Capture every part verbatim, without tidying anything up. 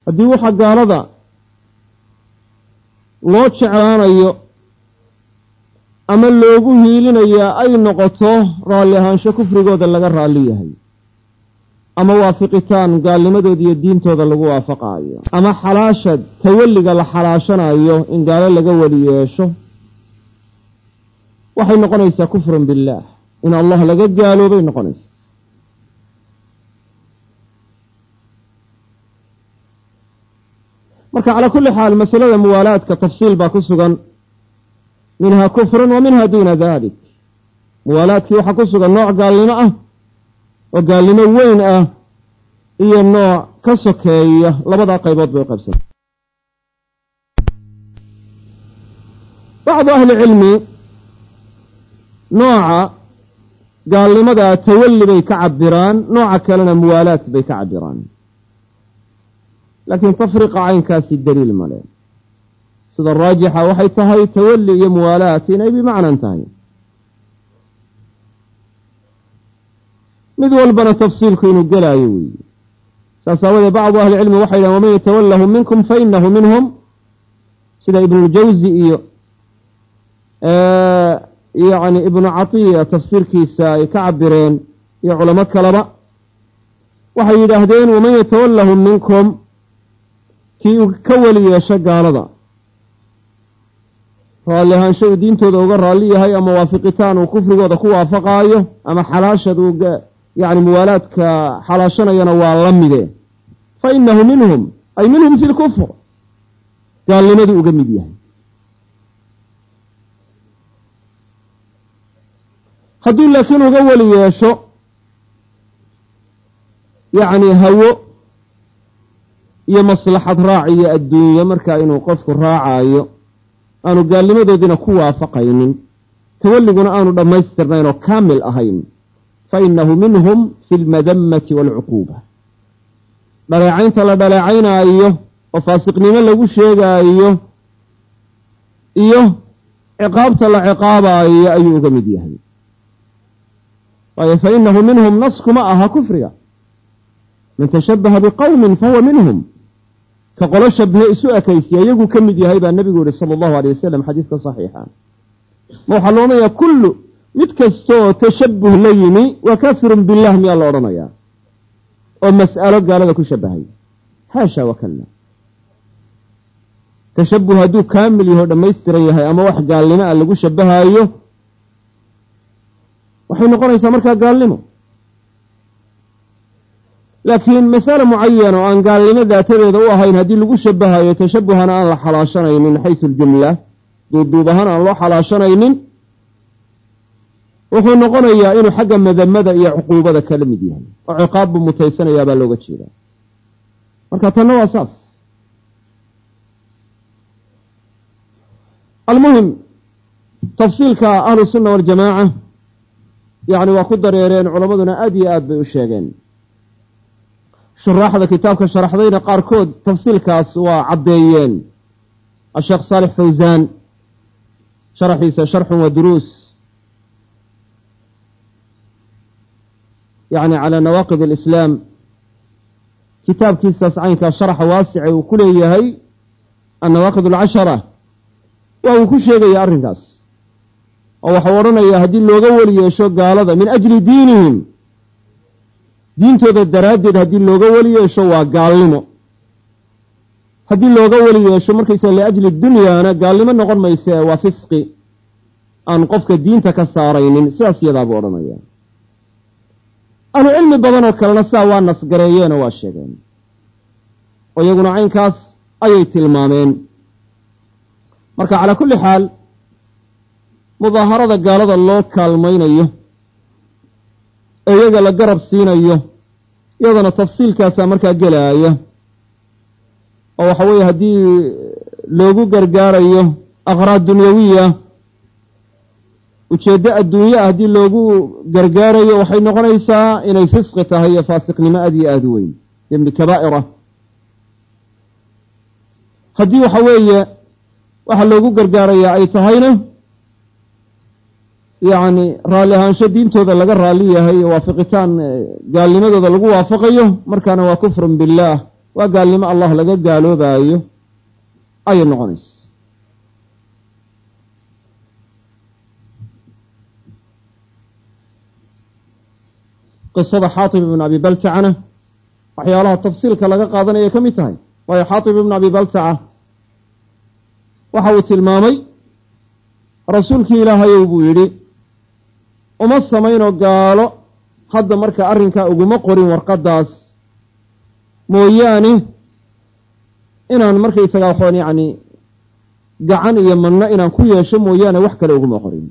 haddii waxa gaalada loo jeclaanayo ama loogu hiilinayaa ay noqoto raalli ahaansho kufrigooda laga raalli yahay, ama waafiqitaan gaalnimadooda iyo diintooda lagu waafaqaayo, ama xalaashad tawalliga la xalaashanayo in gaalo laga weli yeesho, waxay noqonaysaa kufrun billaah, in allah laga gaaloobay noqonaysa. marka calaa kulli xaal masalada muwaalaadka tafsiil baa ku sugan, minhaa kufrun wa minhaa duuna dalik. muwaalaadkii waxaa ku sugan nooc gaalnimo ah oo gaalnimo weyn ah iyo nooc ka sokeeya, labadaa qaybood bay qaybsan. bacdu ahli cilmi nooca gaalnimada tawalli bay ka cabiraan, nooca kalena muwaalaad bay ka cabiraan, laakiin tafriqa caynkaasi daliil male. sida raajixa waxay tahay tawalli iyo muwaalaat inay bimacnan tahay, mid walbana tafsiilku inuu gelaayo weeye. saas aawadee bacdu ahli cilmi waxay dhahen waman yatawallahum minkum fainahu minhum, sida ibnuljawzi iyo yani ibnu catiya tafsiirkiisa ay ka cabireen iyo culamo kaleba, waxay yidhaahdeen waman yatawallahum minkum, kii uu ka weli yeesho gaalada raalli ahaansho uu diintooda uga raalli yahay, ama waafiqitaan uu kufrigooda ku waafaqaayo, ama xalaashad uu yani muwaalaadka xalaashanayana waa la mide, fa inahu minhum ay minhum fi lkufr, gaalnimaduu uga mid yahay. hadduu laakiin uga weli yeesho yani hawo iyo maslaxad raaciyo adduunye, markaa inuu qofku raacayo aanu gaalnimadoodina ku waafaqaynin, tawalliguna aanu dhammaystirnayn oo kaamil ahayn, fa inahu minhum fi lmadammati waalcuquuba. dhaleecaynta la dhaleecaynaayo oo faasiqnimo lagu sheegaayo iyo ciqaabta la ciqaabaayo ayuu uga mid yahay. waayo fa inahu minhum naskuma aha kufriga, man tashabbaha biqowmin fahuwa minhum, ka qolo shabihe isu ekaysiya iyaguu ka mid yahay baa nebigu yihi sala allahu alay wasalam xadiidka saxiixa. ma waxaa la odhanayaa kullu mid kastooo tashabbuh la yimi waa kaafirun billah miyaa la odhanayaa oo mas'alo gaalada ku shabahay? haasha wakalla. tashabbuh hadduu kaamil yaho dhammaystiran yahay ama wax gaalnimo a lagu shabahaayo, waxay noqonaysaa markaa gaalnimo. laakiin masale mucayana oo aan gaalnimo daatadeeda u ahayn haddii lagu shabahayo, tashabuhana aan la xalaashanaynin min xaysu aljumla, duuduub ahaan aan loo xalaashanaynin, wuxuu noqonayaa inuu xagga madamada iyo cuquubada kala mid yahay oo ciqaab buu mutaysanayaa baa looga jeedaa. marka tanna waa saas. almuhim tafsiilka ahlu sunna waljamaaca yani waa ku dareereen, culammaduna aad iyo aad bay u sheegeen. shuraaxda kitaabka sharaxdayna qaarkood tafsiilkaas waa caddeeyeen. asheekh saalix fawsaan sharaxiisa sharxun wa duruus yani calaa nawaaqid alislaam, kitaabkiisaas caynkaa sharaxa waasice uu ku leeyahay annawaaqid alcashara, waa uu ku sheegaya arrinkaas oo waxau odhanayaa haddii looga weli yeesho gaalada min ajli diinihim, diintooda daraaddeed haddii looga weli yeesho waa gaalnimo. haddii looga weli yeesho markaysa liajli dunyaana gaalnimo noqon mayse waa fisqi aan qofka diinta ka saaraynin, sidaas yadaa buu odhanaya. ahlu cilmi badan oo kalena sidaa waa nasgareeyeen oo waa sheegeen, oo iyaguna caynkaas ayay tilmaameen. marka calaa kulli xaal mudaaharada gaalada loo kaalmaynayo ee iyaga la garab siinayo, iyadana tafsiilkaasaa markaa gelaaya. oo waxa weeye haddii loogu gargaarayo aqraad dunyawiya, ujeeddo adduunye ah haddii loogu gargaarayo, waxay noqonaysaa inay fisqi tahay iyo faasiqnimo aad iyo aad u weyn, dembi kabaa'ira. haddii waxa weeye waxa loogu gargaarayaa ay tahayna yacni raalli ahaansho diintooda laga raalli yahay, waafiqitaan gaalnimadooda lagu waafaqayo, markaana waa kufrun billaah waa gaalnimo allah laga gaaloobaayo ayay noqonaysa. qisada xaatib ibn abi baltacana waxyaalaha tafsiilka laga qaadanaya ka mid tahay, waayo xaatib ibn abi baltaca waxa uu tilmaamay rasuulkii ilaahayow buu yidhi uma samaynoo gaalo hadda marka arrinkaa uguma qorin warqaddaas mooyaane inaan markaysagaa waxoon yacni gacan iyo manno inaan ku yeesho mooyaane wax kale uguma qorin.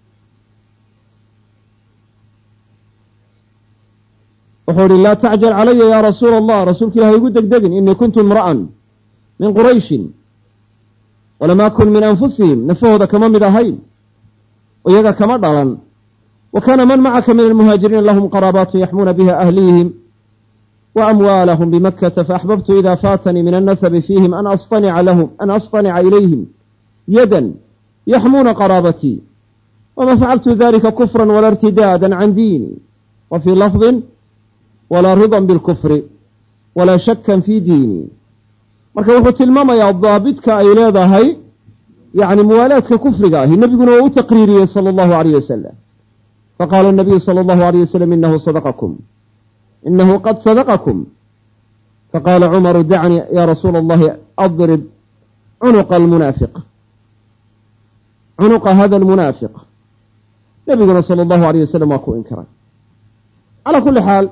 wuxuu ihi laa tacjal calaya yaa rasuula allah, rasuulka ilahay igu degdegin, inii kuntu imra'an min qurayshin walam akun min anfusihim, nafahooda kama mid ahayn oo iyaga kama dhalan. wa kaana man macaka min almuhaajiriina lahum qaraabaatun yaxmuuna biha ahlihim wa amwaalahum bimakkata faaxbabtu ida faatanii min annasabi fiihim an astanica lahum an astanica ilayhim yadan yaxmuuna qaraabatii wama facaltu dalika kufran wala irtidaadan can diini wa fii lafdin walaa ridan bilkufri walaa shakan fii diini. marka wuxuu tilmaamayaa daabidka ay leedahay yani muwaalaadka kufriga ahi, nebiguna waa u taqriiriyey sala allahu alayh wasalam. faqaala nabiyu sala allahu alayh wasalam inahu sadaqakum inahu qad sadaqakum. faqaala cumaru dacnii ya rasuula allahi adrib cunuqa almunaafiq cunuqa hada almunaafiq. nebiguna sala allahu alayh wasalam waa ku inkiray. calaa kulli xaal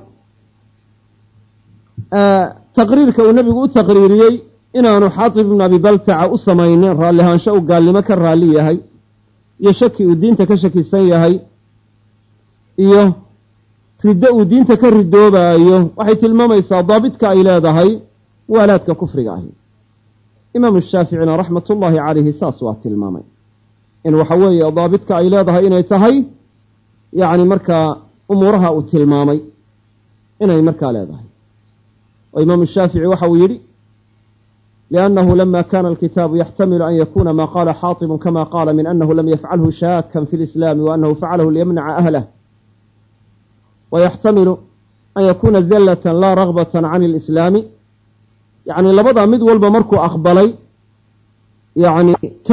taqriirka uu nebigu u taqriiriyey inaanu xaatib ibn abi baltaca u samaynin raallihaansho uu gaalnimo ka raalli yahay iyo shaki uu diinta ka shakisan yahay iyo riddo uu diinta ka ridoobaayo waxay tilmaamaysaa daabidka ay leedahay muwaalaadka kufriga ahi. imaamu shaaficina raxmatullaahi calayhi saas waa tilmaamay in waxa weeye daabidka ay leedahay inay tahay yacni markaa umuuraha uu tilmaamay inay markaa leedahay. oo imaamu shaafici waxa uu yidhi liannahu lama kana alkitaabu yaxtamilu an yakuna ma qaala xaatibun kama qaala min annahu lam yafcalhu shaakan fi lislaami wa annahu facalahu liyamnaca ahlah wayaxtamilu an yakuna zallatan laa ragbatan can ilislaami. yacni labadaa mid walba markuu aqbalay yani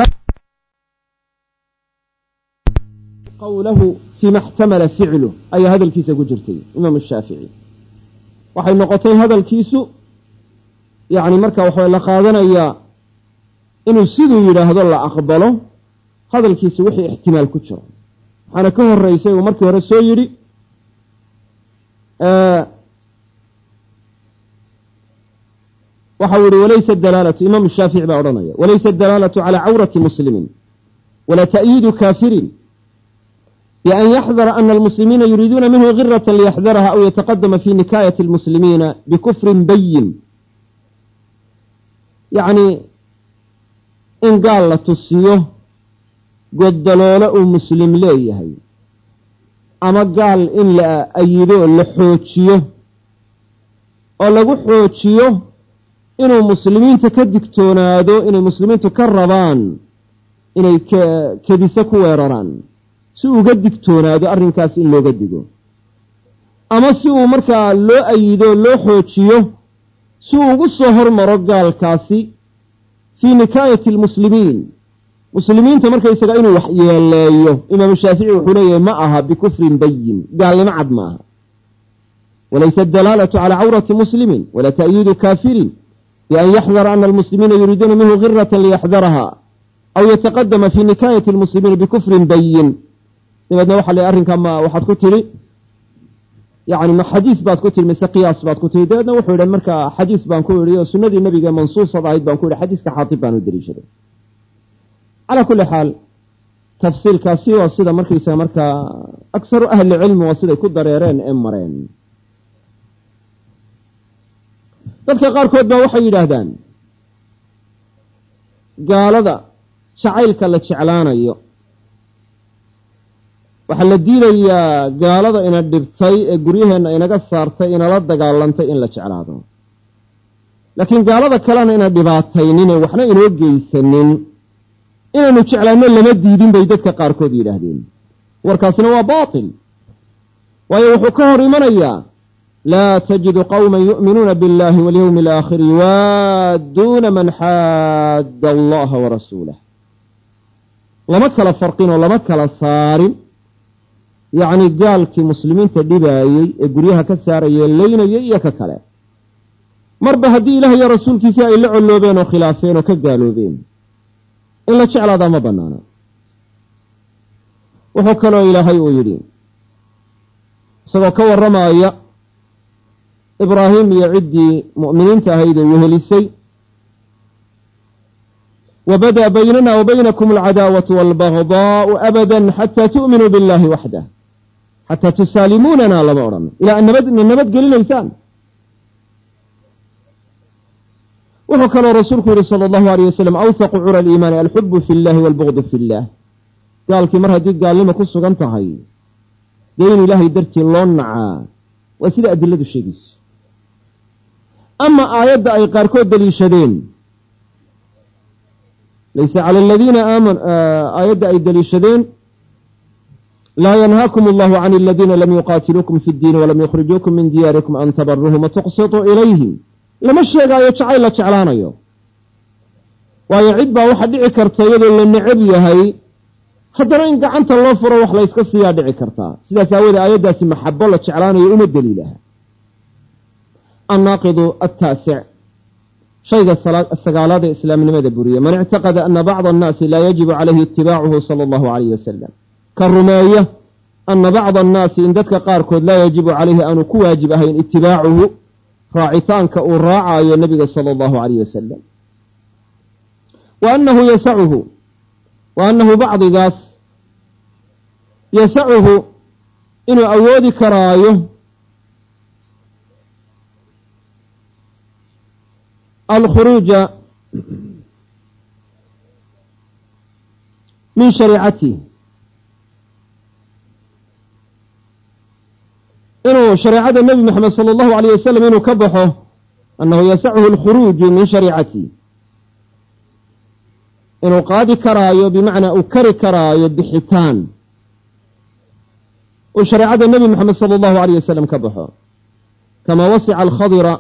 qawlahu fima xtamala ficlu ayaa hadalkiisa ku jirtay imaamu shaafici. waxay noqotay hadalkiisu yacni marka waxaa la qaadanayaa inuu siduu yidhaahdo la aqbalo hadalkiisu wixii ixtimaal ku jiro. waxaana ka horeysay uu markii hore soo yidhi waxa uu yihi walaysa dalaalatu, imaamu shaafici baa odhanaya walaysa dalaalatu calaa cawrati muslimin walaa ta'yiidu kaafirin بأن يحذر أن المسلمين يريدون منه غرة ليحذرها أو يتقدم في نكاية المسلمين بكفر بين. يعني إن قال لتصيه قد دلولة مسلم ليه أما قال إن لا أيدوه لحوتشيه أو لقو حوتشيه إنه مسلمين تكدكتونادو إنه مسلمين تكربان إنه كدسكو ويرران si uga digtoonaado arrinkaas in looga digo, ama si uu markaa loo ayido loo xoojiyo si uu ugu soo hormaro gaalkaasi fii nikaayati almuslimiin, muslimiinta markaysaga inuu wax yeeleeyo. imaamu shaafici wuxuu leeyahay ma aha bikufrin bayin, gaalnimo cad maaha. walaysa adalaalatu calaa cawrati muslimin walaa ta'yiidu kaafirin bian yaxdara ana almuslimiina yuriiduuna minhu giratan liyaxdaraha aw yataqadama fii nikaayati almuslimiina bikufrin bayin. dabeedna waxa la arrinka ma waxaad ku tiri yani ma xadiis baad ku tiri mise qiyaas baad ku tiri. dabeedna wuxuu yidhi marka xadiis baan ku yidhi oo sunnadii nebiga mansuusad ahayd baan ku yidhi xadiiska xaatib baan u daliishaday. calaa kulli xaal tafsiilkaasi waa sida markaysaga markaa aksaru ahli cilmi waa siday ku dareereen ee mareen. dadka qaarkood baa waxay yidhaahdaan gaalada jacaylka la jeclaanayo waxaa la diidayaa gaalada ina dhibtay ee guryaheenna inaga saartay inala dagaalantay in la jeclaado, laakiin gaalada kalena ina dhibaatayninee waxna inoo geysanin inaynu jeclaanno lama diidin bay dadka qaarkood yidhaahdeen. warkaasina waa baatil, waayo wuxuu ka hor imanayaa laa tajidu qawma yu'minuuna biاllahi walyawmi alaakhiri yuwaadduuna man xaadda allaha warasuulah. lama kala farqin oo lama kala saarin yacni gaalkii muslimiinta dhibaayey ee guryaha ka saarayee leynayay iyo ka kale, marba haddii ilaah iyo rasuulkiisa ay la colloobeen oo khilaafeen oo ka gaaloobeen, in la jeclaadaa ma bannaana. wuxuu kaloo ilaahay uu yidhi isagoo ka warramaya ibraahim iyo ciddii mu'miniinta ahayd ee wehelisay, wabada baynana wa baynakum alcadaawatu waalbagdaa'u abadan xataa tu'minuu biاllahi waxdah, xataa tusaalimuunana lama odhan, ilaa ad nabad nabad gelinaysaan. wuxuu kaloo rasuulku yihi sala allahu alayh wasalam awthaqu cura aliimaani alxubu fi اllahi waalbugdu fi اllah. gaalkii mar haddii gaalnimo ku sugan tahay dee in ilaahay dartii loo nacaa waa sida adiladu sheegayso. ama aayadda ay qaarkood daliishadeen laysa cala aladiina aamanu, aayadda ay daliishadeen laa yanhaakum allahu can aladiina lam yuqaatiluukum fi ddiini walam yukhrijuukum min diyaarikum an tabaruhum watuqsituu ilayhim. lama sheegaayo jacayl la jeclaanayo, waayo cid baa waxa dhici karta iyadoo la necab yahay haddana in gacanta loo furo wax la yska siiyaa dhici kartaa. sidaas aawoodee aayaddaasi maxabo la jeclaanayo uma daliilaha. annaaqidu attaasic, shayga sagaalaad ee islaamnimada buriya, man ictaqada ana bacda annaasi laa yajibu calayhi itibaacuhu sala allahu alayh wasalam, ka rumeeya ana bacda annaasi in dadka qaarkood laa yajibu calayhi aanu ku waajib ahayn itibaacuhu raacitaanka uu raacayo nebiga sala allahu alayh wasalam, wa annahu yasacuhu wa annahu bacdigaas yasacuhu inuu awoodi karaayo alkhuruuja min shariicatihi, inuu shareecada nebi moxamed sala allahu alayh wasalam inuu ka baxo, annahu yasacuhu alkhuruuju min shariicatihi, inuu qaadi karaayo bimacnaa uu kari karaayo bixitaan uu shareecada nebi moxamed sala allahu alayh wasalam ka baxo, kama wasica alkhadira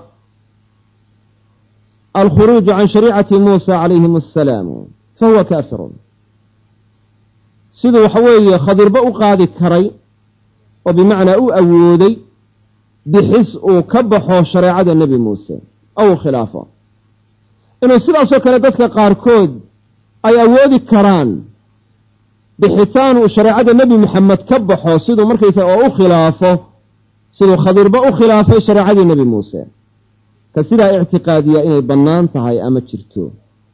alkhuruuju can shariicati muusa calayhim assalaamu fahuwa kaafirun. siduu waxa weeye khadirba u qaadi karay oo bimacnaa u awooday bixis uu ka baxo shareecada nebi muuse aw khilaafo, inuu sidaasoo kale dadka qaarkood ay awoodi karaan bixitaan uu shareecada nebi moxamed ka baxo siduu markaysa oo u khilaafo, siduu khadirba u khilaafay shareecadii nebi muuse, ka sidaa ictiqaadiya inay bannaan tahay ama jirto,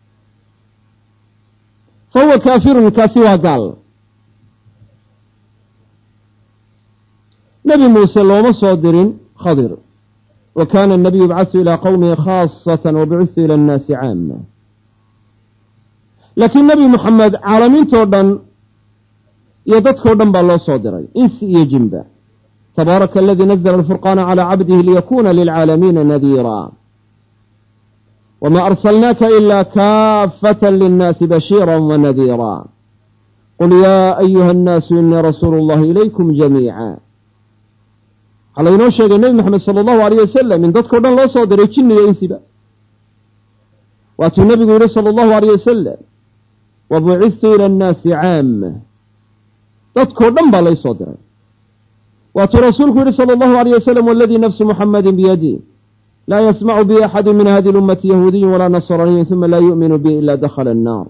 fa huwa kaafirun, kaasi waa gaal. nebi muuse looma soo dirin khadir, wa kaana anabiyu yubcasu ilaa qowmihi khaasatan wabucistu ila annaasi caama. laakiin nebi moxamed caalamiintoo dhan iyo dadkoo dhan baa loo soo diray, insi iyo jinba. tabaaraka aladii nazla alfurqaana calaa cabdihi liyakuuna lilcaalamiina nadiira, wamaa arsalnaaka ilaa kaafatan linnaasi bashiira wanadiira, qul yaa ayuha annaasu inii rasuulu llahi ilaykum jamiica. waxaa laynoo sheegay nebi moxamed sala allahu alayh wasalam in dadkao dhan loo soo diray jinni iyo insiba. waatuu nebigu yihi sala allahu alayh wasalam wabucistu ila annaasi caama, dadkoo dhan baa lay soo diray. waatuu rasuulku yihi sala allahu alayh wasalam waladii nafsu muxamadin biyadih laa yasmacu bi axadu min hadi lummati yahuudiyun walaa nasraniyun uma laa yu'minu bi ila dakhala annaar.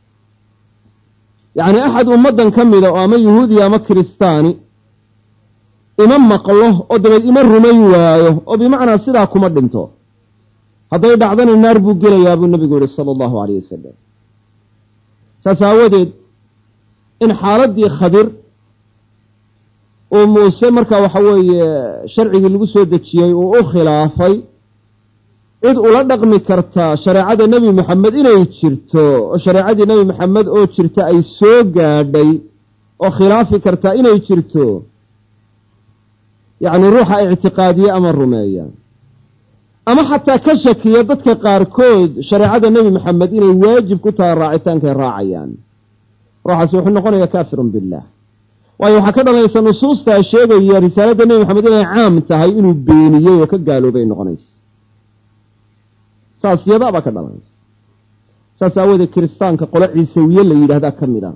yacni axad ummaddan ka mida oo ama yahuudiya ama kiristaani ima maqlo oo dabeed ima rumayn waayo oo bimacnaa sidaa kuma dhinto, hadday dhacdana naar buu gelayaa buu nebigu yihi sala allahu alayh wasalam. saas aawadeed in xaaladdii khadir uu muuse markaa waxa weeye sharcigii lagu soo dejiyey uu u khilaafay, cid ula dhaqmi kartaa shareecada nebi moxamed inay jirto oo shareecadii nebi moxamed oo jirta ay soo gaadhay oo khilaafi kartaa inay jirto, yacni ruuxa ictiqaadiye ama rumeeya ama xataa ka shakiya dadka qaarkood shareecada nebi moxamed inay waajib ku tahay raacitaankay raacayaan, ruuxaasi wuxuu noqonayaa kaafirun billah. waayo waxaa ka dhalanaysa nusuustaa sheegaya risaaladda nebi maxamed inay caam tahay inuu beeniyey oo ka gaaloobay noqonaysa saas yadaabaa ka dhalanaysa saas aawoodee kiristaanka qolo ciisawiye la yidhahdaa ka mid a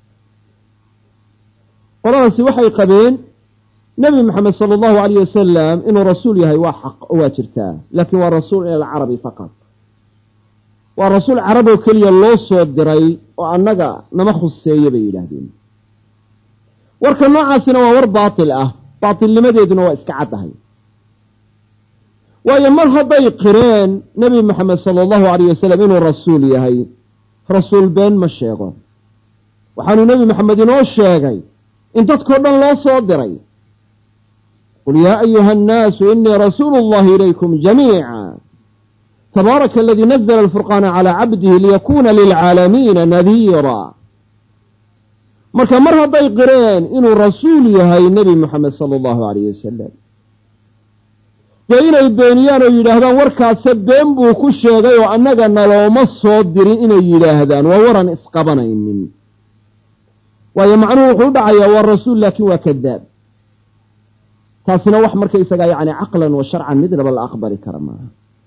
qoladaasi waxay qabeen nebi maxamed sala allahu alayh wasalam inuu rasuul yahay waa xaq oo waa jirtaa laakiin waa rasuul ila alcarabi faqad waa rasuul carab oo keliya loo soo diray oo annaga nama khuseeye bay yidhaahdeen warka noocaasina waa war baatil ah baatilnimadeeduna waa iska caddahay waayo mar hadday qireen nebi maxamed sala allahu alayh wasalam inuu rasuul yahay rasuul been ma sheego waxaanuu nebi maxamed inoo sheegay in dadkao dhan loo soo diray qul yaa ayuha annaasu inii rasuulu اllahi ilaykum jamiica tabaaraka aladii nazla alfurqaana calaa cabdihi liyakuuna lilcaalamiina nadiira marka mar hadday qireen inuu rasuul yahay nebi moxamed sala allahu alayh wasalam dee inay beeniyaan oo yidhaahdaan warkaase been buu ku sheegay oo annaga nalooma soo dirin inay yidhaahdaan waa waran isqabanaynin waayo macnuhu wuxuu u dhacayaa waa rasuul laakiin waa kadaab taasina wax markaysagaa yacni caqlan wa sharcan midnaba la aqbali kara maaha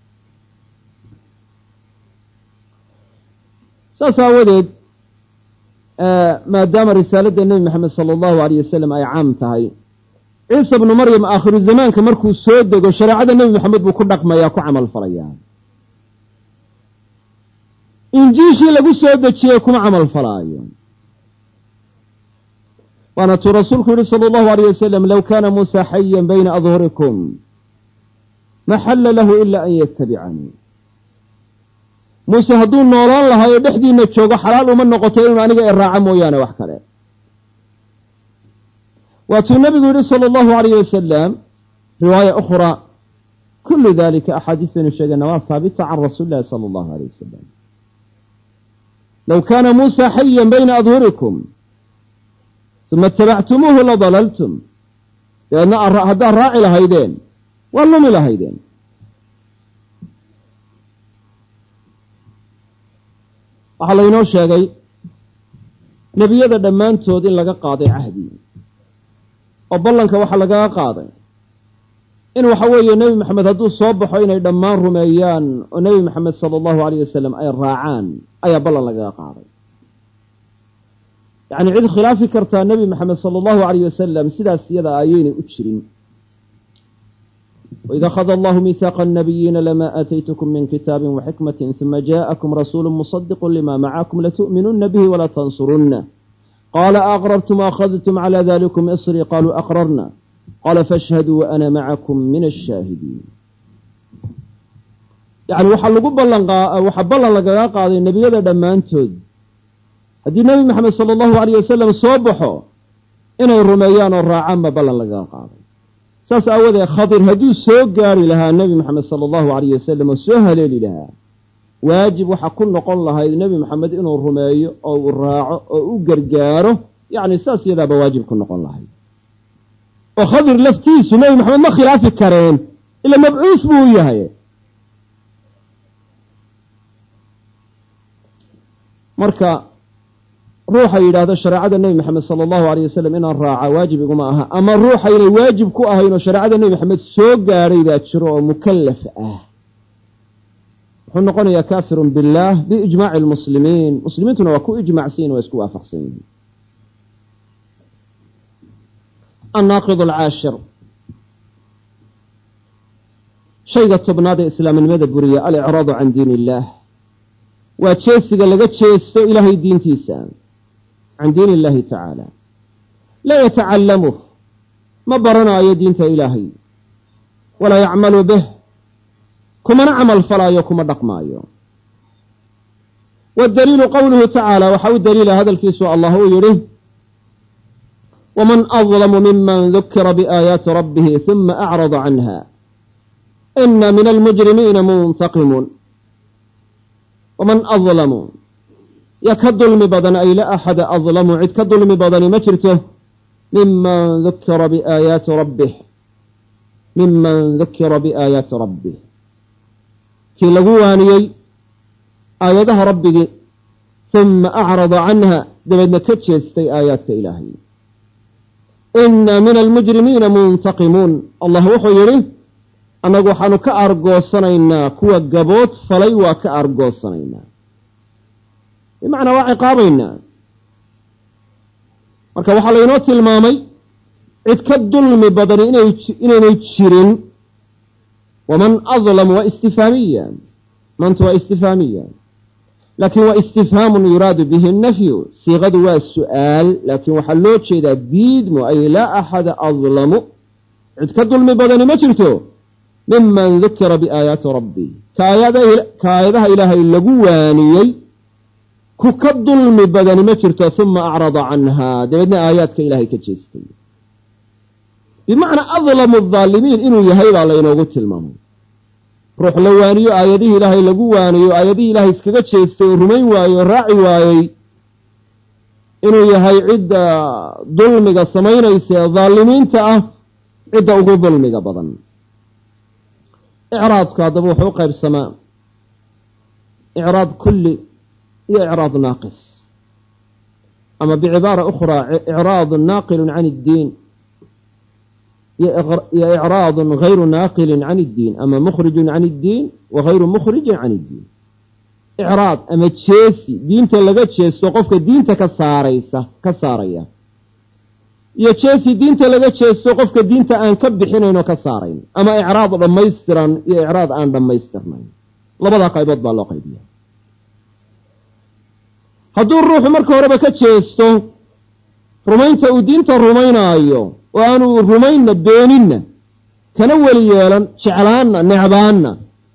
saas aawadeed maadaama risaaladda nebi maxamed sala allahu alayh wasalam ay caam tahay ciisa bnu maryam aakhiru zamaanka markuu soo dego shareecada nebi maxamed buu ku dhaqmayaa ku camal falayaa injiishii lagu soo dejiyey kuma camal falaayo waana tuu rasuulku yihi sala allahu alayh wasalam low kaana muusa xayan bayna adhurikum ma xalla lahu ila an yatabicanii muuse hadduu noolaan lahaa oo dhexdiina joogo xalaal uma noqoto inuu aniga iraaco mooyaane wax kale waatuu nabigu yihi sala allahu alayh wasalam riwaaya ukhra kullu dalika axaadiistaynu sheegayna waa haabita can rasuuli illahi sala allahu alayh wasalam low kaana muusa xayan bayna adhurikum uma itabactumuuhu ladalaltum dabeedna haddaad raaci lahaydeen waa lumi lahaydeen waxaa laynoo sheegay nebiyada dhammaantood in laga qaaday cahdi oo ballanka waxaa lagaga qaaday in waxa weeye nebi maxamed hadduu soo baxo inay dhammaan rumeeyaan oo nebi maxamed sala allahu alayh wasalam ay raacaan ayaa ballan lagaga qaaday yacni cid khilaafi kartaa nebi maxamed sala allahu alayh wasalam sidaas iyada ayaynay u jirin وإذا أخذ الله ميثاق النبيين لما آتيتكم من كتاب وحكمة ثم جاءكم رسول مصدق لما معكم لتؤمنن به ولا تنصرنه قال أقررتم وأخذتم على ذلكم إصري قالوا أقررنا قال فاشهدوا وأنا معكم من الشاهدين يعني وحلقوا وحبلا لقاء قاضي النبي هذا دمانتود هذه النبي محمد صلى الله عليه وسلم صبحوا إنه الرميان والراعان بلا لقاء قاضي saas aawadee khadir hadduu soo gaari lahaa nebi maxamed sala allahu alayh wasalam oo soo haleeli lahaa waajib waxaa ku noqon lahayd nebi maxamed inuu rumeeyo oo uu raaco oo u gargaaro yacni saas iyadaaba waajib ku noqon lahayd oo khadir laftiisu nebi maxamed ma khilaafi kareen ila mabcuus buu u yahay marka ruuxa yidhaahdo shareecada nebi maxamed sala allahu alayh wasalam inaan raaca waajib iguma aha ama ruuxa inay waajib ku ahayn oo shareecada nebi maxamed soo gaadhay baa jiro oo mukallaf ah wuxuu noqonayaa kaafirun billaah biijmaaci lmuslimiin muslimiintuna waa ku ijmacsan yihin waa isku waafaqsan yihiin annaaqid alcaashir shayga tobnaad ee islaamnimada buriya alicraadu can diin illaah waa jeesiga laga jeesto ilaahay diintiisa can diin illaahi tacaala laa yatacallamuh ma baranaayo diinta ilaahay walaa yacmalu bih kumana camal falaayo kuma dhaqmaayo waddaliilu qowluhu tacaala waxa u daliila hadalkiisu allah uu yidhi waman adlamu miman dukira biaayaati rabbihi huma acrada canha ina min almujrimiina muntaqimuun waman adlamu ya ka dulmi badan ay la axada adlamu cid ka dulmi badani ma jirto miman dukira biaayaati rabbih miman dukira biaayaati rabbih kii lagu waaniyey aayadaha rabbigii huma acrada canha dabeedna ka jeestay aayaadka ilaahay ina min almujrimiina muntaqimuun allah wuxuu yidhi annagu waxaanu ka aargoosanaynaa kuwa gabood falay waa ka aargoosanaynaa bimacnaa waa ciqaabaynaa marka waxaa laynoo tilmaamay cid ka dulmi badani inaynay jirin waman adlamu waa istifhaamiya mantu waa istifhaamiya laakiin waa istifhaamun yuraadu bihi nafyu siiqadu waa su'aal laakiin waxaa loo jeedaa diidmu ay laa axada adlamu cid ka dulmi badani ma jirto miman dukira biaayaati rabbi ka aayadaha ilaahay lagu waaniyey ku ka dulmi badani ma jirto uma acrada canhaa dabeedna aayaadka ilaahay ka jeestay bimacnaa adlamu adaalimiin inuu yahay baa laynoogu tilmaamay ruux la waaniyo aayadihii ilaahay lagu waaniyo aayadihii ilaahay iskaga jeestay oo rumayn waaye oo raaci waayey inuu yahay cidda dulmiga samaynaysa ee daalimiinta ah cidda ugu dulmiga badan icraadku haddaba wuxuu u qaybsamaa icraad kulli iyo icraad naaqis ama bicibaara ukhraa icraadun naaqilun can iddiin iyo icraadun gayru naaqilin can iddiin ama mukhrijun can iddiin wa gayru mukhrijin can iddiin icraad ama jeesi diinta laga jeesto qofka diinta ka saaraysa ka saaraya iyo jeesi diinta laga jeesto qofka diinta aan ka bixinayn oo ka saarayn ama icraad dhammaystiran iyo icraad aan dhammaystirnayn labadaa qaybood baa loo qaybiya hadduu ruuxu marka horeba ka jeesto rumaynta uu diinta rumaynaayo oo aanu rumaynna beeninna kana weli yeelan jeclaanna necbaanna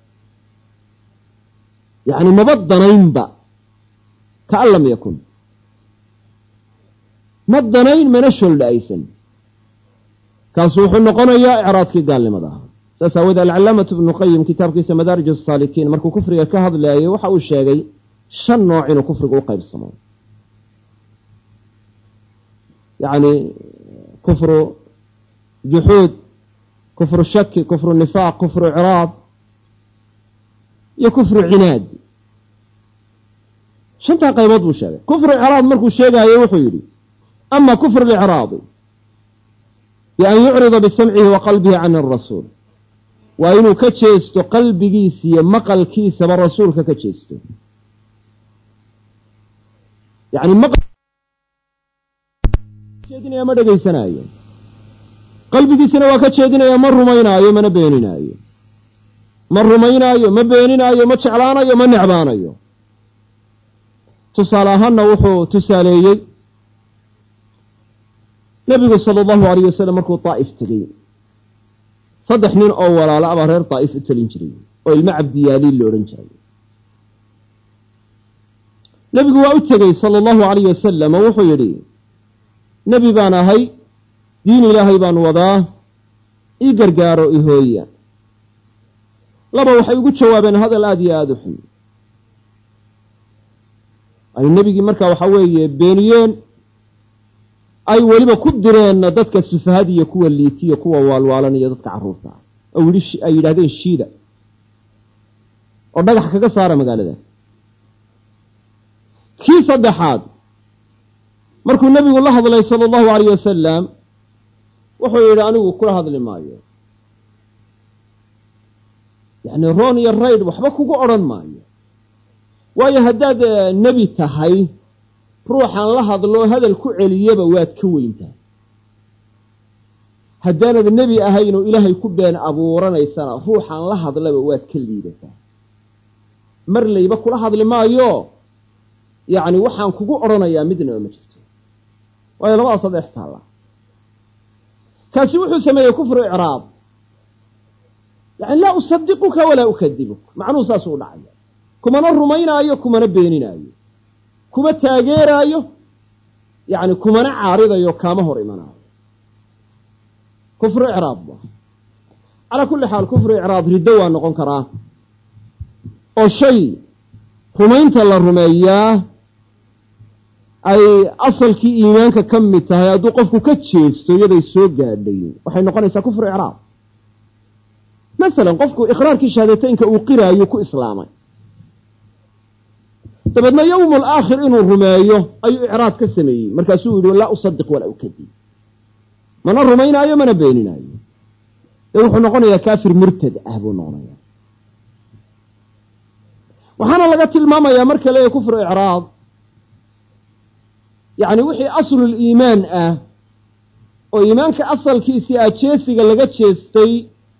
yacni maba danaynba kaan lam yakun ma danayn mana sholdha'aysan kaasu wuxuu noqonayaa icraadkii gaalnimada ahaa saas aawoodee alcalaamatu ibnu qayim kitaabkiisa madaarij asaalikiin markuu kufriga ka hadlaayay waxa uu sheegay shan nooc inuu kufriga u qaybsamo yacni kufru juxuud kufru shaki kufru nifaaq kufru icraad iyo kufru cinaad shantaa qaybood buu sheegay kufru icraad markuu sheegaayo wuxuu yidhi ama kufru licraadi bian yucrida bisamcihi wa qalbihi can arasuul waa inuu ka jeesto qalbigiisa iyo maqalkiisaba rasuulka ka jeesto yani jeedinaya ma dhegaysanaayo qalbigiisana waa ka jeedinaya ma rumaynaayo mana beeninaayo ma rumaynaayo ma beeninaayo ma jeclaanayo ma necbaanayo tusaale ahaanna wuxuu tusaaleeyey nebigu sala allahu alayh wasalam markuu daa'if tegey saddex nin oo walaalo abaa reer daa'if u telin jiray oo ilmo cabdiyaaliil la odhan jiray nebigu waa u tegey sala allahu alayh wasalam oo wuxuu yidhi nebi baan ahay diin ilaahay baan wadaa ii gargaaro i hooya laba waxay ugu jawaabeen hadal aada iyo aada u xun ay nebigii markaa waxaa weeye beeniyeen ay weliba ku direenna dadka sufahada iyo kuwa liitiyo kuwa waalwaalan iyo dadka carruurta ah oo yidhi ay yidhahdeen shiida oo dhagax kaga saara magaalada kii saddexaad markuu nebigu la hadlay sala allahu alayh wasalam wuxuu yidhi anigu kula hadli maayo yacni roon iyo raydh waxba kugu odhan maayo waayo haddaad nebi tahay ruuxaan la hadlo hadal ku celiyaba waad ka weyntahay haddaanad nebi ahaynoo ilaahay ku been abuuranaysana ruuxaan la hadlaba waad ka liidataa mar layba kula hadli maayo yacni waxaan kugu odhanayaa midnaba ma jirto waayo labadaa saddex taalla kaasi wuxuu sameeyey kufru icraab yani laa usadiquka walaa ukadibuk macnuhu saasuu u dhacaya kumana rumaynaayo kumana beeninaayo kuma taageeraayo yacni kumana caaridayo kaama hor imanaayo kufru icraab ba calaa kulli xaal kufru icraab riddo waa noqon karaa oo shay rumaynta la rumeeyaa ay asalkii iimaanka ka mid tahay hadduu qofku ka jeesto iyaday soo gaadhay waxay noqonaysaa kufru icraab masalan qofku iqraarkii shahaadateynka uu qiraayo ku islaamay dabeedna yowm alaakhir inuu rumeeyo ayuu icraad ka sameeyey markaasuu yidhi laa usadiq walaa ukadib mana rumaynaayo mana beeninaayo ee wuxuu noqonayaa kaafir murtad ah buu noqonayaa. waxaana laga tilmaamayaa marka leeyahay kufru icraad yacni wixii aslul iimaan ah oo iimaanka asalkiisii ah jeesiga laga jeestay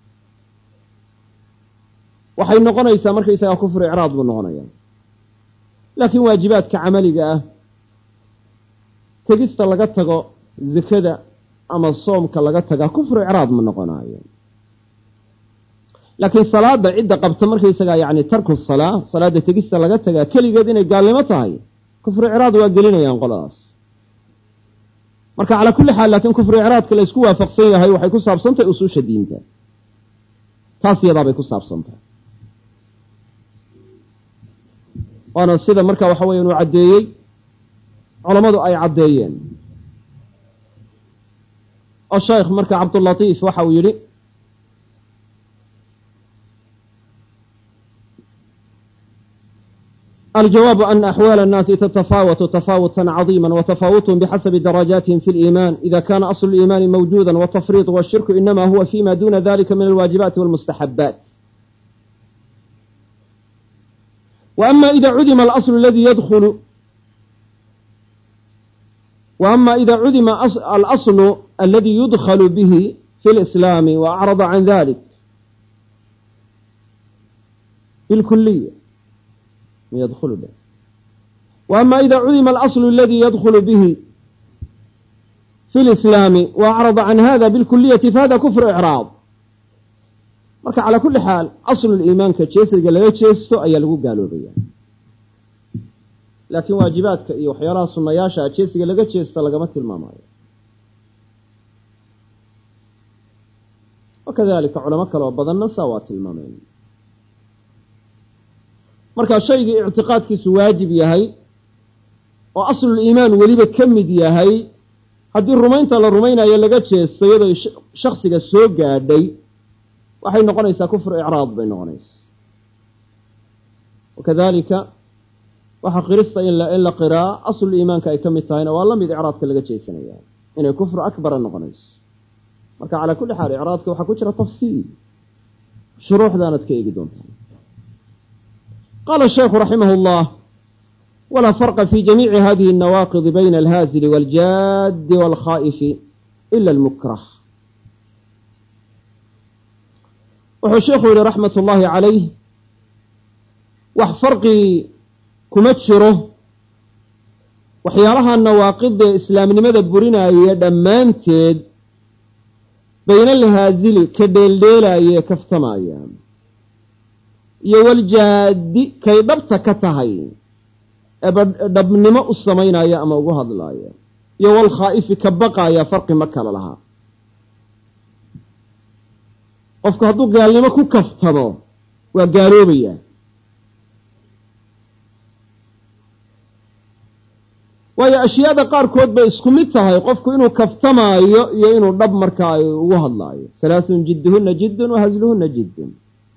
waxay noqonaysaa markaysagaa kufru icraad buu noqonayaa. laakiin waajibaadka camaliga ah tegista laga tago zakada ama soomka laga tagaa kufru icraad ma noqonaayo. laakiin salaada cidda qabta markaysagaa yani tarku salaa salaada tegista laga tagaa keligeed inay gaalnimo tahay kufru icraad waa gelinayaan qoladaas. marka calaa kulli xaal laakiin kufru icraadka la isku waafaqsan yahay waxay ku saabsan tahay usuusha diinta, taas yadaabay ku saabsan tahay. waana sida marka waxa weya inuu caddeeyey culammadu ay caddeeyeen oo sheekh marka cabdulatiif waxa uu yidhi الجواب أن أحوال الناس تتفاوت تفاوتا عظيما وتفاوتهم بحسب درجاتهم في الإيمان إذا كان أصل الإيمان موجودا والتفريط والشرك إنما هو فيما دون ذلك من الواجبات والمستحبات. وأما إذا عدم الأصل الذي يدخل وأما إذا عدم الأصل الذي يدخل به في الإسلام وأعرض عن ذلك بالكلية يدخل به وأما إذا عدم الأصل الذي يدخل به في الإسلام وأعرض عن هذا بالكلية فهذا كفر إعراض. marka calى kuli xaal aslu iimaanka jeesiga laga jeesto ayaa lagu gaaloobaya, laakiin waajibaadka iyo waxyaalaha sunayaasha jeesiga laga jeesto lagama tilmaamayo. wakadalika culamo kale oo badanna saa waa tilmaameen. marka shaygii ictiqaadkiisu waajib yahay oo aslul iimaan weliba ka mid yahay haddii rumaynta la rumaynayo laga jeesto iyadoo shaksiga soo gaadhay waxay noqonaysaa kufru icraad bay noqonaysaa. wakadalika waxa qirista in la qiraa aslul iimaanka ay ka mid tahayna waa la mid icraadka laga jeesanaya inay kufru akbara noqonayso. marka calaa kulli xaal icraadka waxaa ku jira tafsiil shuruuxdaanad ka eegi doontaa. قال الشيخ رحمه الله ولا فرق في جميع هذه النواقض بين الهازل والجاد والخائف إلا المكره. وحو الشيخ رحمة الله عليه وح فرقي كمتشره وحيالها النواقض إسلام لماذا برنا يدمانتد بين الهازل كدلديلا يكفتما أيام iyo waljaadi kay dhabta ka tahay eba dhabnimo u samaynaya ama ugu hadlaaya iyo walkhaa'ifi ka baqaaya farqi ma kala lahaa. qofku hadduu gaalnimo ku kaftamo waa gaaloobaya, waayo ashyaada qaarkood bay isku mid tahay qofku inuu kaftamaayo iyo inuu dhab markaa ugu hadlaayo. halaathun jidduhunna jiddun wa hasluhunna jiddun.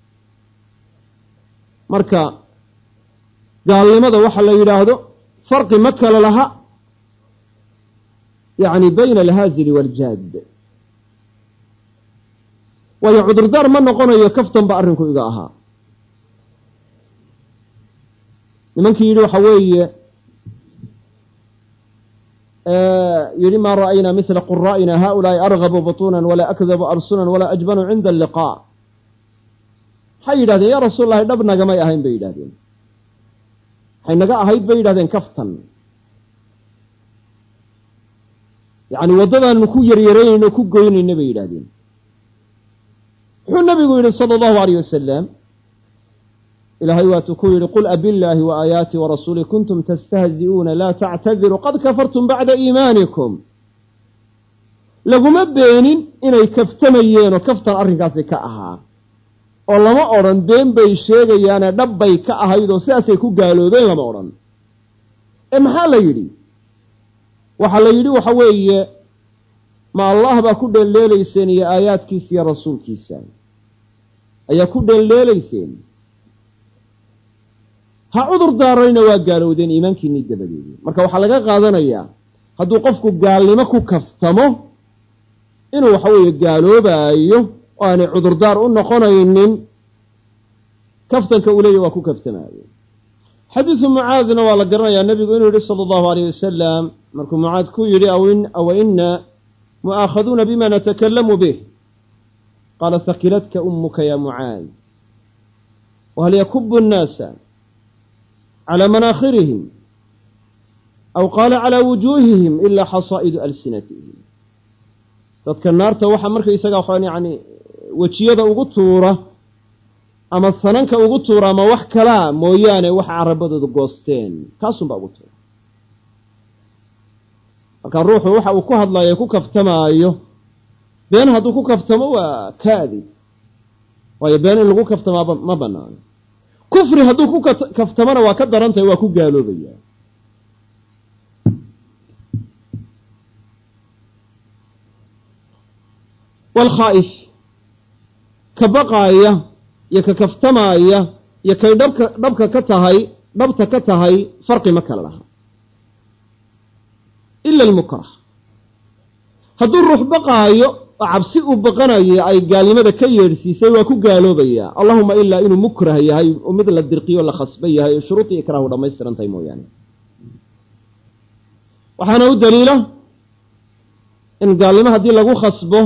marka gaalnimada waxa la yidhaahdo farqi ma kala laha yani bayna alhaazili waaljaad, waayo cudurdaar ma noqonayo kaftan ba arrinku iga ahaa. nimankii yidhi waxa weeye yidhi maa ra'aynaa mila quraa'ina haؤulaa'i argabu buطuunan walaa akdabu arsunan walaa ajbanu cinda alliqaa. waxay yidhahdeen yaa rasuul allahi dhab nagamay ahayn bay yidhahdeen, waxay naga ahayd bay yidhahdeen kaftan, yani waddadaanu ku yaryaraynayno ku goynayna bay yidhahdeen. wuxuu nabigu yidhi sala allahu alayh wasalam, ilaahay waatuu ku yidhi qul abillaahi wa aayaati warasuuli kuntum tastahzi'uuna laa tactadiruu qad kafartum bacda iimaanikum. laguma beenin inay kaftamayeen oo kaftan arrinkaasi ka ahaa, oo lama odhan been bay sheegayaane dhab bay ka ahayd oo sidaasay ku gaaloobeen lama odhan. ee maxaa la yidhi? waxaa la yidhi waxa weeye ma allah baa ku dheeldheelayseen iyo aayaadkiisa iyo rasuulkiisa ayaa ku dheeldheelayseen, ha cudur daarayna waa gaalowdeen iimaankiinii dabadeedii. marka waxaa laga qaadanayaa hadduu qofku gaalnimo ku kaftamo inuu waxa weeye gaaloobaayo oo aanay cudurdaar u noqonaynin kaftanka uu leeyahy waa ku kaftamaayo. xadiisu mucaadna waa la garanayaa nebigu inuu yidhi sala allahu alayh wasalam markuu mucaad ku yidhi aw ina mu'aakhaduuna bima natakalamu bih qaala hakiladka umuka ya mucaad wahal yakubu nnaasa calى manaakhirihim aw qaala calى wujuuhihim ilaa xasaa'idu alsinatihim. dadka naarta waxa markaysaga yani wejiyada ugu tuura ama sananka ugu tuura ama wax kalaa mooyaane waxa carabadooda goosteen kaasunbaa ugu tuura. marka ruuxu waxa uu ku hadlayo ku kaftamaayo been hadduu ku kaftamo waa kaadib, waayo been in lagu kaftamaa ma banaano. kufri hadduu ku kaftamona waa ka daran tahay, waa ku gaaloobaya. walkhaa'if ka baqaaya iyo ka kaftamaaya iyo kay dhabka dhabka ka tahay dhabta ka tahay farqi ma kala laha ila almukrah. hadduu ruux baqaayo oo cabsi uu baqanayo ay gaalnimada ka yeedhsiisay waa ku gaaloobaya, allahuma ilaa inuu mukrah yahay oo mid la dirqiyo la khasba yahay oo shuruudii ikraahu dhammaystiran tahay mooyaane. waxaana u daliila in gaalnimo haddii lagu khasbo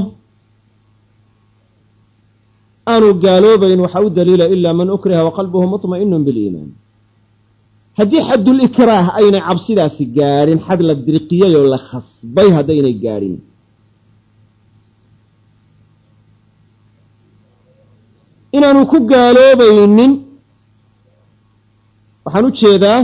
aanu gaaloobayn waxaa u daliila ilaa man ukriha waqalbuhu muطma'inun biliimaan. haddii xaddulikraah aynay cabsidaasi gaadhin, xad la dirqiyay oo la khasbay haddaynay gaadhin, inaanu ku gaaloobaynin waxaan u jeedaa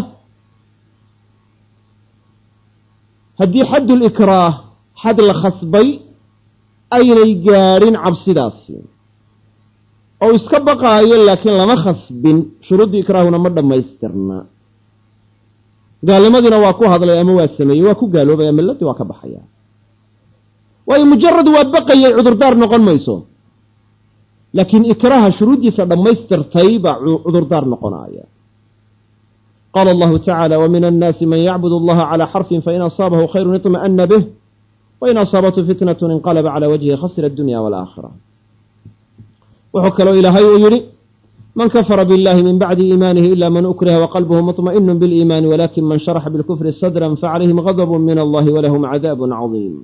haddii xaddulikraah xad la khasbay aynay gaadhin cabsidaasi oo iska baqaayo laakiin lama khasbin, shuruuddii ikraahuna ma dhammaystirna, gaalnimadiina waa ku hadlay ama waa sameeyey, waa ku gaaloobaya, milladii waa ka baxaya. waayo mujarad waa baqayay cudurdaar noqon mayso, laakiin ikraaha shuruuddiisa dhammaystirtay baa cudurdaar noqonaya. qaala allahu tacaala wa min annaasi man yacbud allaha calaa xarfin fain asaabahu khayrun iطma'ana bih wain asaabathu fitnatun inqalaba calaa wajhi khasira addunya waalaakhira. wuxuu kaloo ilaahay uu yidhi man kafara biاllahi min bacdi iimaanihi ila man ukriha waqalbuhu muطma'inu biliimaani walakin man sharaxa bilkufri sadran facalayhim gadbu min allahi walahum cadaabun cadiim.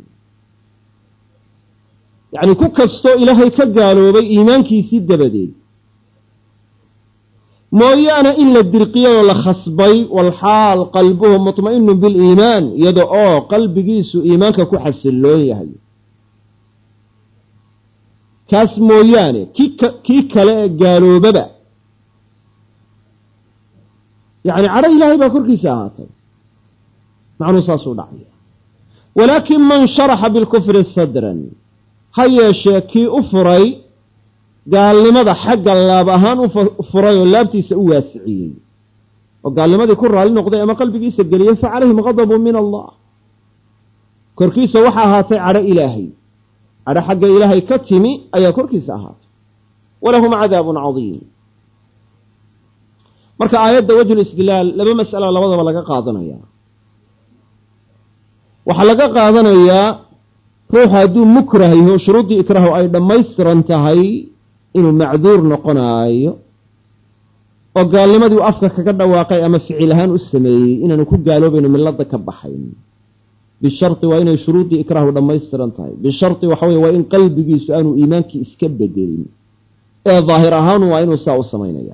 yacni ku kastoo ilaahay ka gaaloobay iimaankiisii dabadeed mooyaane in la dirqiyay oo la khasbay walxaal qalbuhu muطma'inu biliimaan, iyada oo qalbigiisu iimaanka ku xasiloon yahay, kaas mooyaane kii kale ee gaaloobaba yacni cadho ilaahay baa korkiisa ahaatay, macnuu saasuu dhacaya. walaakin man sharaxa bilkufri sadran, ha yeeshee kii u furay gaalnimada xagga laab ahaan u furay oo laabtiisa u waasiciyey oo gaalnimadii ku raali noqday ama qalbigiisa geliyey, fa calayhim gadbu min allah, korkiisa waxa ahaatay cadho ilaahay, cadho xagga ilaahay ka timi ayaa korkiisa ahaatay, walahum cadaabun cadiim. marka aayadda wajhu istidlaal laba mas'ala labadaba laga qaadanaya. waxaa laga qaadanayaa ruuxa hadduu mukrah yaho shuruuddii ikraahu ay dhammaystiran tahay inuu macduur noqonaayo oo gaalnimadii u afka kaga dhawaaqay ama ficil ahaan u sameeyey inaanu ku gaaloobayno milada ka baxayn. bisharti waa inay shuruuddii ikraahu dhammaystiran tahay, bisharti waxa weye waa in qalbigiisu aanu iimaankii iska bedelin ee daahir ahaan waa inuu saa u samaynaya.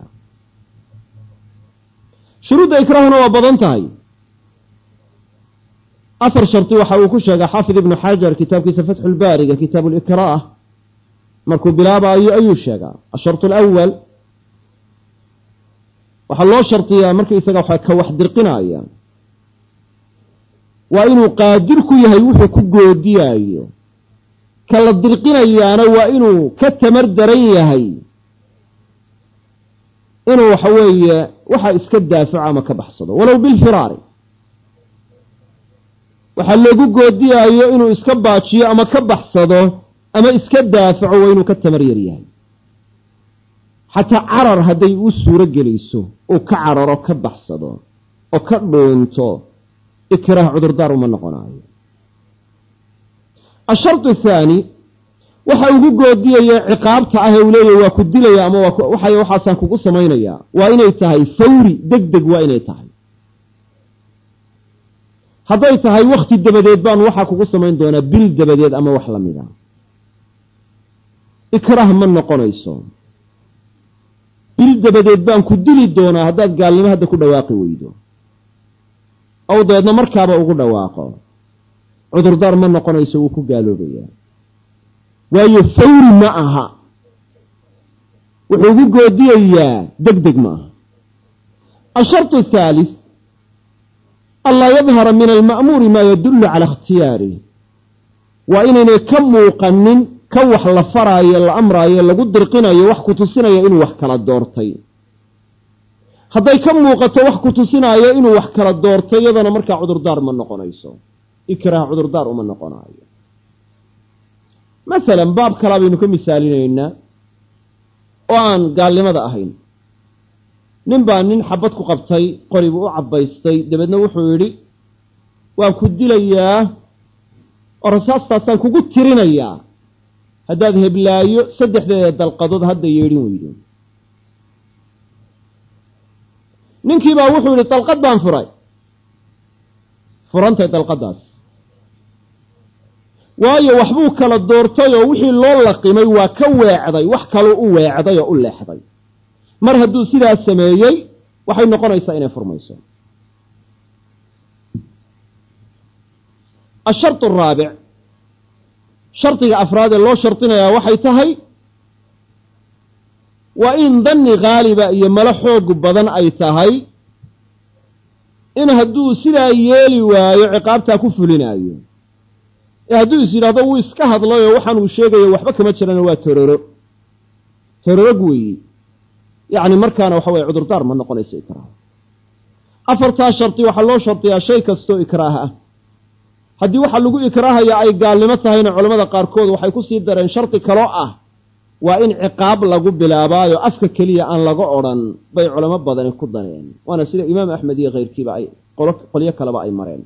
shuruudda ikraahuna waa badan tahay. afar sharti waxa uu ku sheegay xaafid ibnu xajar kitaabkiisa fatxulbaariga kitaabu likraah markuu bilaabayo ayuu sheegaa. ashartu alawal waxaa loo shartiyaa markaisaga waxa ka wax dirqinaya waa inuu qaadir ku yahay wuxuu ku goodiyaayo, kala dirqinayaana waa inuu ka tamar daran yahay inuu waxa weeye waxa iska daafaco ama ka baxsado walow bilfiraari. waxaa loogu goodiyaayo inuu iska baajiyo ama ka baxsado ama iska daafaco waa inuu ka tamar yar yahay. xataa carar hadday u suuro gelayso uu ka cararo ka baxsado oo ka dhuunto ikraah cudurdaar uma noqonaayo. ashartu athaani waxa ugu goodiyaya ciqaabta ah uu leeyahay waa ku dilaya ama waxa waxaasan kugu sameynaya waa inay tahay fawri degdeg waa inay tahay hadday tahay waqti dabadeed baan waxa kugu sameyn doona bil dabadeed ama wax la mid ah ikraah ma noqonayso bil dabadeed baan ku dili doonaa haddaad gaalnimo hadda ku dhawaaqi weydo aw deedna markaaba ugu dhawaaqo cudurdaar ma noqonayso wuu ku gaaloobayaa waayo fawri ma aha wuxuu ugu goodiyayaa degdeg ma aha ashartu thalith allaa yadhara min alma'muuri maa yadullu cala ikhtiyaarih waa inaynay ka muuqanin ka wax la faraayo la amraayo lagu dirqinayo wax ku tusinaya inuu wax kala doortay hadday ka muuqato wax ku tusinaayo inuu wax kala doortay iyadana markaa cudurdaar ma noqonayso ikraah cudurdaar uma noqonayo masalan baab kalaa baynu ka misaalinaynaa oo aan gaalnimada ahayn nin baa nin xabad ku qabtay qori buu u cabbaystay dabeedna wuxuu yidhi waan ku dilayaa oo rasaastaasaan kugu tirinayaa haddaad heblaayo saddexdeeda dalqadood hadda yeedhin weydo ninkii baa wuxuu yidhi dalqad baan furay furantay dalqadaas waayo waxbuu kala doortay oo wixii loo laqimay waa ka weecday wax kaloo u weecday oo u leexday mar hadduu sidaas sameeyey waxay noqonaysaa inay furmayso ashartu araabic shardiga afraad ee loo shardinayaa waxay tahay waa in danni haaliba iyo malo xoog badan ay tahay in hadduu sidaa yeeli waayo ciqaabtaa ku fulinaayo ee hadduu is yidhaahdo wuu iska hadlayoo waxaan uu sheegayo waxba kama jirana waa tororo tororog weeyi yacni markaana waxa weye cudurdaar ma noqonayso ikraah afartaa shardi waxaa loo shardiyaa shay kastoo ikraah ah haddii waxa lagu ikraahaya ay gaalnimo tahayna culamada qaarkood waxay ku sii dareen shardi kaloo ah waa in ciqaab lagu bilaabaayo afka keliya aan laga odhan bay culamo badani ku daneen waana sida imaam axmed iyo keyrkiiba ay qolyo kaleba ay mareen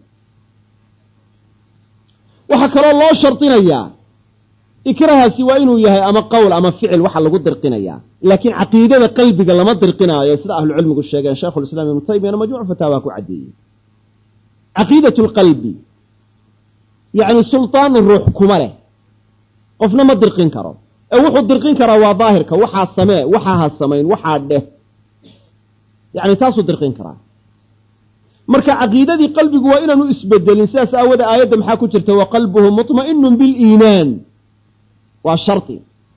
waxaa kaloo loo shardinayaa ikraahaasi waa inuu yahay ama qowl ama ficil waxa lagu dirqinayaa laakiin caqiidada qalbiga lama dirqinaayo sida ahlucilmigu sheegeen shaykhulislaam ibnu taymiyana majmuuc fataawa ku caddeeyey caqiidatu lqalbi yacni sultaanu ruux kuma leh qofna ma dirqin karo ee wuxuu dirqin karaa waa daahirka waxaa samee waxaa ha samayn waxaa dheh yacni taasuu dirqin karaa marka caqiidadii qalbigu waa inaanu isbedelin sidaas aawada aayadda maxaa ku jirta wa qalbuhu mutma'inun biliimaan waa shardi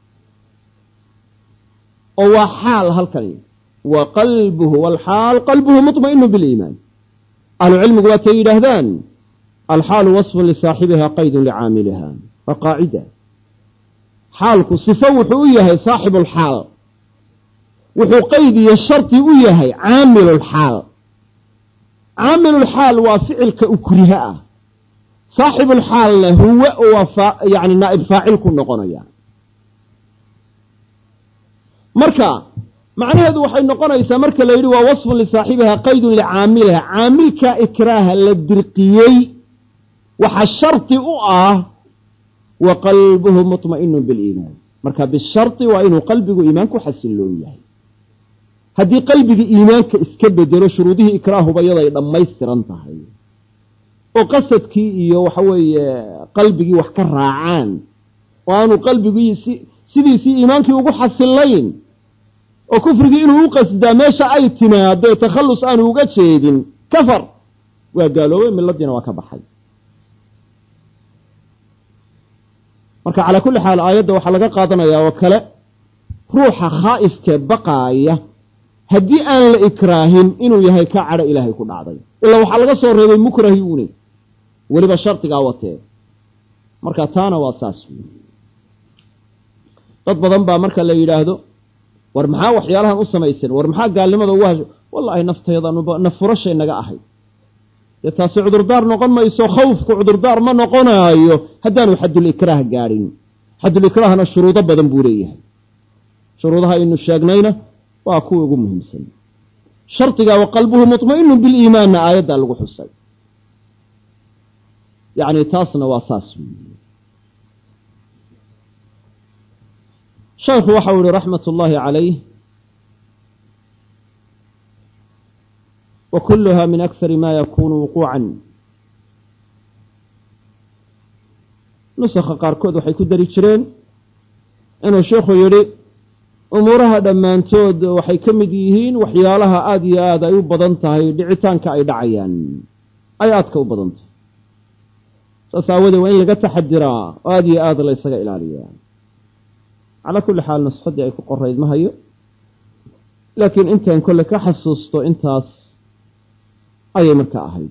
oo waa xaal halkani wa qalbuhu walxaal qalbuhu mutma'inun biliimaan ahlucilmigu waatay yidhaahdaan alxaalu wasfun lisaaxibiha qaydun licaamiliha waa qaacida xaalku sifo wuxuu u yahay saaxibulxaal wuxuu qayd iyo shardi u yahay caamilulxaal caamilulxaal waa ficilka ukriha ah saaxibulxaalna huwa waa yani naa'ib faacil ku noqonaya marka macnaheedu waxay noqonaysaa marka la yidhi waa wasfun lisaaxibiha qaydun licaamiliha caamilka ikraaha la dirqiyey waxa shardi u ah wa qalbuhu mutma'inun biliimaan marka bishardi waa inuu qalbigu iimaan ku xasiloon yahay haddii qalbigii iimaanka iska bedelo shuruudihii ikraahuba iyaday dhammaystiran tahay oo qasadkii iyo waxa weeye qalbigii wax ka raacaan oo aanu qalbigii si sidiisii iimaankii ugu xasilayn oo kufrigii inuu u qasdaa meesha ay timaadee takhallus aanu uga jeedin kafar waa gaaloobay miladiina waa ka baxay marka calaa kulli xaal aayadda waxaa laga qaadanayaa oo kale ruuxa khaa'ifkee baqaaya haddii aan la ikraahin inuu yahay ka cadho ilaahay ku dhacday ilaa waxaa laga soo reebay mukrahi une weliba shardigaa watee marka taana waa saas dad badan baa marka la yidhaahdo war maxaa waxyaalahan u samaysan war maxaa gaalnimada ugu hasho wallaahi nafteeda naf furashay naga ahayd dee taasi cudurdaar noqon mayso khawfku cudurdaar ma noqonaayo haddaanu xadulikraah gaadhin xadulikraahna shuruudo badan buu leeyahay shuruudaha aynu sheegnayna waa kuwa ugu muhiimsan shardiga wa qalbuhu mutma'inun biliimaanna aayaddaa lagu xusay yacni taasna waa saas weeye sheekhu waxau yihi raxmat ullaahi calayh wa kulluha min akari ma yakunu wuquucan. nusakha qaarkood waxay ku dari jireen inuu sheikhu yidhi umuuraha dhammaantood waxay ka mid yihiin waxyaalaha aada iyo aad ay u badan tahay dhicitaanka ay dhacayaan ay aadka u badan tahay. saas aawadee waa in laga taxadiraa oo aada iyo aad la ysaga ilaaliyaa. calaa kulli xaal nusxadii ay ku qorayd ma hayo, laakiin intaan kolle ka xasuusto intaas ayay markaa ahayd.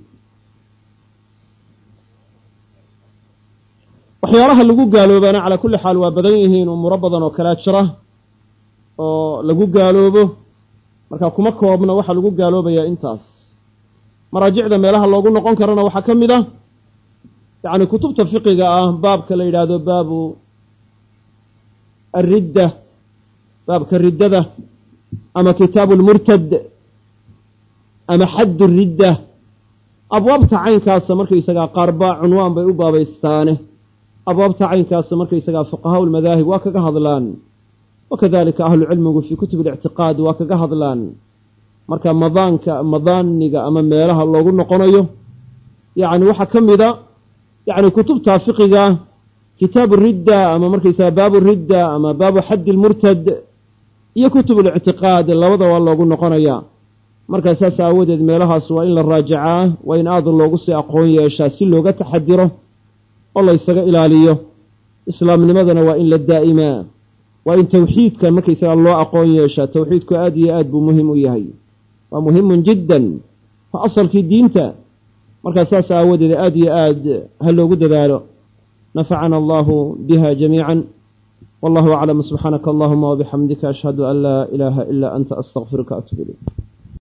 waxyaalaha lagu gaaloobaana calaa kulli xaal waa badan yihiin, umuuro badan oo kalaa jira oo lagu gaaloobo, marka kuma koobna waxa lagu gaaloobayaa intaas. maraajicda meelaha loogu noqon karana waxaa ka mid ah yacni kutubta fiqiga ah baabka la yidhaahdo baabu alridda, baabka riddada, ama kitaabu lmurtad, ama xaddu ridda. abwaabta caynkaasa markaysagaa qaarba cunwaan bay u baabaystaane abwaabta caynkaasa markaysagaa fuqahaa lmadaahib waa kaga hadlaan, wakadalika ahlucilmigu fii kutub اlictiqaad waa kaga hadlaan. marka madaanka madaaniga ama meelaha loogu noqonayo yani waxaa ka mida yani kutubta fiqiga kitaabu ridda ama markaysaga baabu ridda ama baabu xaddi lmurtad iyo kutub اlictiqaad labada waa loogu noqonaya. markaa saas aawadeed meelahaas waa in la raajacaa, waa in aada loogu sii aqoon yeeshaa si looga taxadiro oo la ysaga ilaaliyo. islaamnimadana waa in la daa'imaa, waa in tawxiidka markaysaga loo aqoon yeeshaa. tawxiidku aada iyo aad buu muhim u yahay, waa muhimun jiddan, waa asalkii diinta. markaa saas aawadeed aada iyo aad ha loogu dadaalo. nafacana allahu biha jamiican. wallahu aclam. subxaanaka allahuma wabixamdika ashhadu an laa ilaaha ilaa anta astaqfiruka atuub ilayk.